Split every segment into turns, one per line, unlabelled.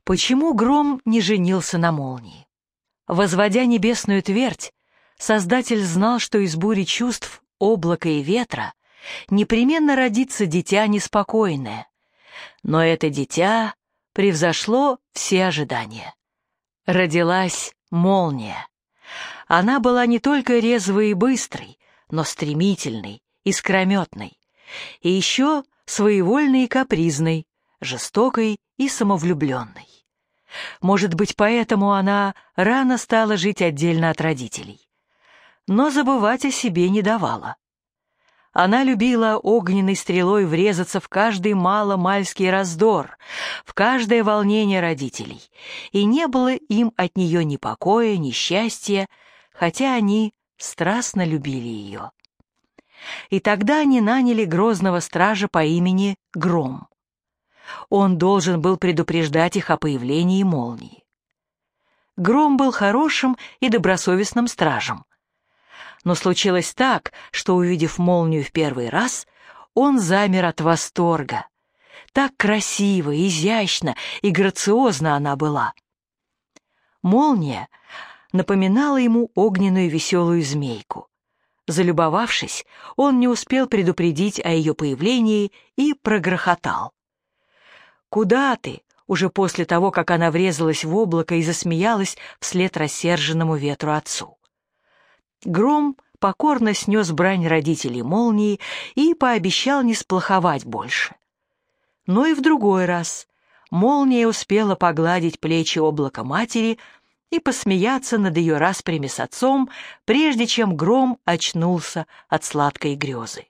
Почему Гром не женился на молнии? Возводя небесную твердь, Создатель знал, что из бури чувств, облака и ветра непременно родится дитя неспокойное. Но это дитя превзошло все ожидания. Родилась молния. Она была не только резвой и быстрой, но стремительной, искрометной, и еще своевольной и капризной, жестокой и самовлюбленной. Может быть, поэтому она рано стала жить отдельно от родителей. Но забывать о себе не давала. Она любила огненной стрелой врезаться в каждый мало-мальский раздор, в каждое волнение родителей, и не было им от нее ни покоя, ни счастья, хотя они страстно любили ее. И тогда они наняли грозного стража по имени Гром. Он должен был предупреждать их о появлении молнии. Гром был хорошим и добросовестным стражем. Но случилось так, что, увидев молнию в первый раз, он замер от восторга. Так красиво, изящно и грациозно она была. Молния напоминала ему огненную веселую змейку. Залюбовавшись, он не успел предупредить о ее появлении и прогрохотал. «Куда ты?» уже после того, как она врезалась в облако и засмеялась вслед рассерженному ветру отцу. Гром покорно снес брань родителей молнии и пообещал не сплоховать больше. Но и в другой раз молния успела погладить плечи облака матери и посмеяться над ее распрями с отцом, прежде чем Гром очнулся от сладкой грезы.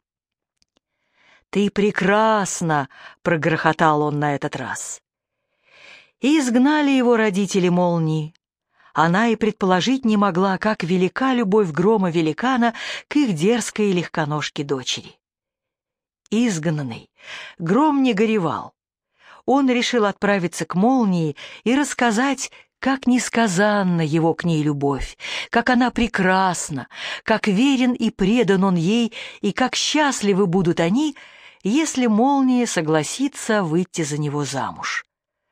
«Ты прекрасна!» — прогрохотал он на этот раз. И изгнали его родители молнии. Она и предположить не могла, как велика любовь Грома-великана к их дерзкой легконожке дочери. Изгнанный, Гром не горевал. Он решил отправиться к молнии и рассказать, как несказанна его к ней любовь, как она прекрасна, как верен и предан он ей, и как счастливы будут они, если молния согласится выйти за него замуж.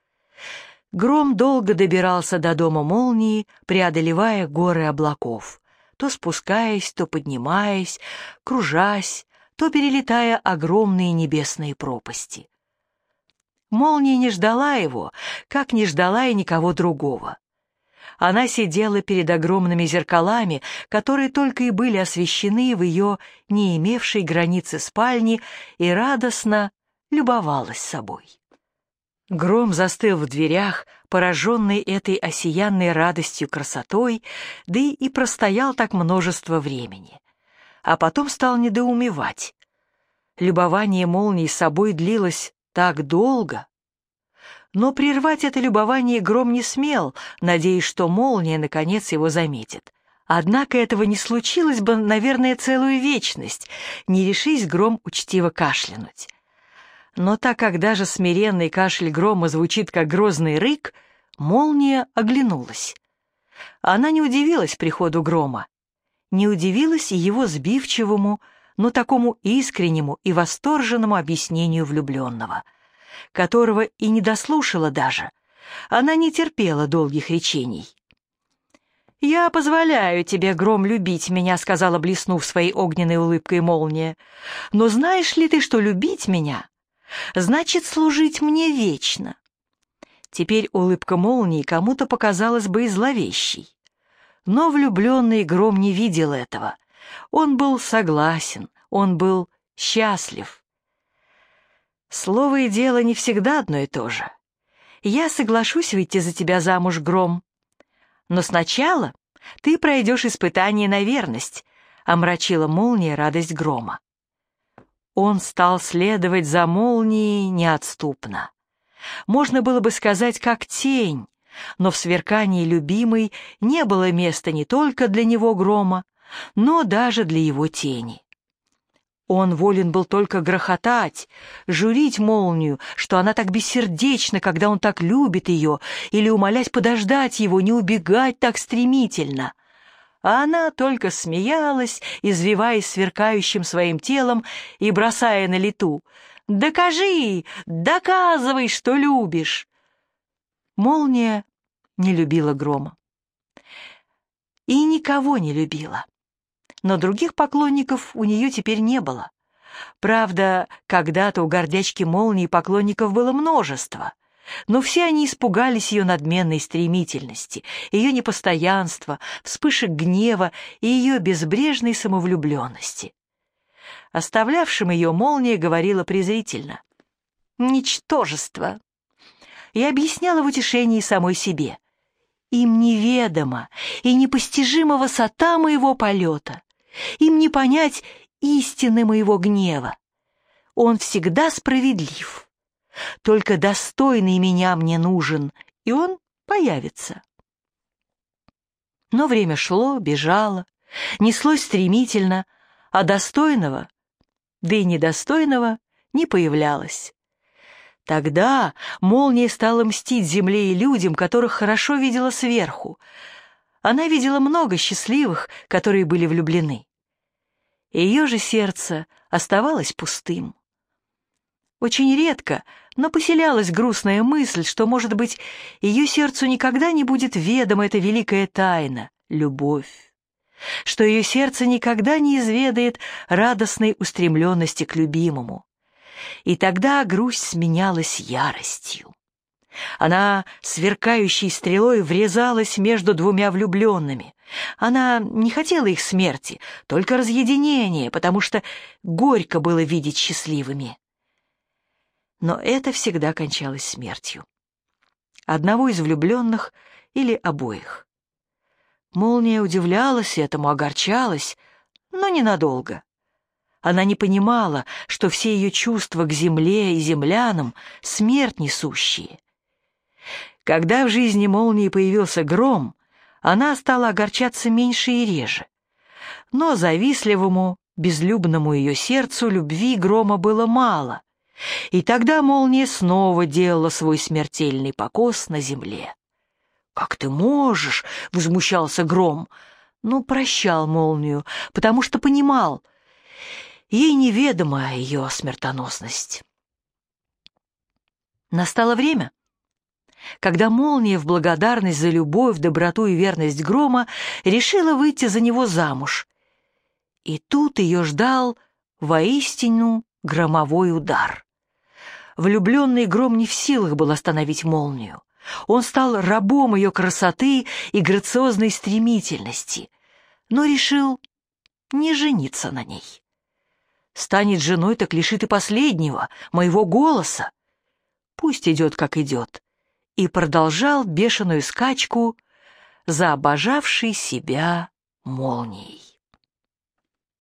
Гром долго добирался до дома молнии, преодолевая горы облаков, то спускаясь, то поднимаясь, кружась, то перелетая огромные небесные пропасти. Молния не ждала его, как не ждала и никого другого. Она сидела перед огромными зеркалами, которые только и были освещены в ее не имевшей границы спальни, и радостно любовалась собой. Гром застыл в дверях, пораженный этой осиянной радостью красотой, да и простоял так множество времени. А потом стал недоумевать. Любование молнии собой длилось так долго. Но прервать это любование Гром не смел, надеясь, что молния наконец его заметит. Однако этого не случилось бы, наверное, целую вечность, не решись Гром учтиво кашлянуть. Но так как даже смиренный кашель Грома звучит как грозный рык, молния оглянулась. Она не удивилась приходу Грома, не удивилась и его сбивчивому, но такому искреннему и восторженному объяснению влюбленного, которого и не дослушала даже. Она не терпела долгих речений. «Я позволяю тебе, Гром, любить меня», — сказала, блеснув своей огненной улыбкой молния. «Но знаешь ли ты, что любить меня значит служить мне вечно?» Теперь улыбка молнии кому-то показалась бы и зловещей. Но влюбленный Гром не видел этого. Он был согласен, он был счастлив. Слово и дело не всегда одно и то же. Я соглашусь выйти за тебя замуж, Гром. Но сначала ты пройдешь испытание на верность, омрачила молния радость Грома. Он стал следовать за молнией неотступно. Можно было бы сказать, как тень, но в сверкании любимой не было места не только для него, Грома, но даже для его тени. Он волен был только грохотать, журить молнию, что она так бессердечна, когда он так любит ее, или умолять подождать его, не убегать так стремительно. А она только смеялась, извиваясь сверкающим своим телом и бросая на лету: «Докажи, доказывай, что любишь!» Молния не любила грома. И никого не любила. Но других поклонников у нее теперь не было. Правда, когда-то у гордячки молнии поклонников было множество, но все они испугались ее надменной стремительности, ее непостоянства, вспышек гнева и ее безбрежной самовлюбленности. Оставлявшим ее молния говорила презрительно: «Ничтожество!» И объясняла в утешении самой себе: «Им неведома и непостижима высота моего полета, им не понять истины моего гнева. Он всегда справедлив. Только достойный меня мне нужен, и он появится». Но время шло, бежало, неслось стремительно, а достойного, да и недостойного, не появлялось. Тогда молния стала мстить земле и людям, которых хорошо видела сверху. Она видела много счастливых, которые были влюблены. Ее же сердце оставалось пустым. Очень редко, но поселялась грустная мысль, что, может быть, ее сердцу никогда не будет ведома эта великая тайна — любовь, что ее сердце никогда не изведает радостной устремленности к любимому. И тогда грусть сменялась яростью. Она сверкающей стрелой врезалась между двумя влюбленными. Она не хотела их смерти, только разъединения, потому что горько было видеть счастливыми. Но это всегда кончалось смертью. Одного из влюбленных или обоих. Молния удивлялась этому, огорчалась, но ненадолго. Она не понимала, что все ее чувства к земле и землянам — смерть несущие. Когда в жизни молнии появился гром, она стала огорчаться меньше и реже. Но завистливому, безлюбному ее сердцу любви грома было мало, и тогда молния снова делала свой смертельный покос на земле. «Как ты можешь?» — возмущался гром, но прощал молнию, потому что понимал — ей неведома ее смертоносность. Настало время, когда молния в благодарность за любовь, доброту и верность грома решила выйти за него замуж. И тут ее ждал воистину громовой удар. Влюбленный гром не в силах был остановить молнию. Он стал рабом ее красоты и грациозной стремительности, но решил не жениться на ней. Станет женой, так лишит и последнего, моего голоса. Пусть идет, как идет. И продолжал бешеную скачку за обожавшей себя молнией.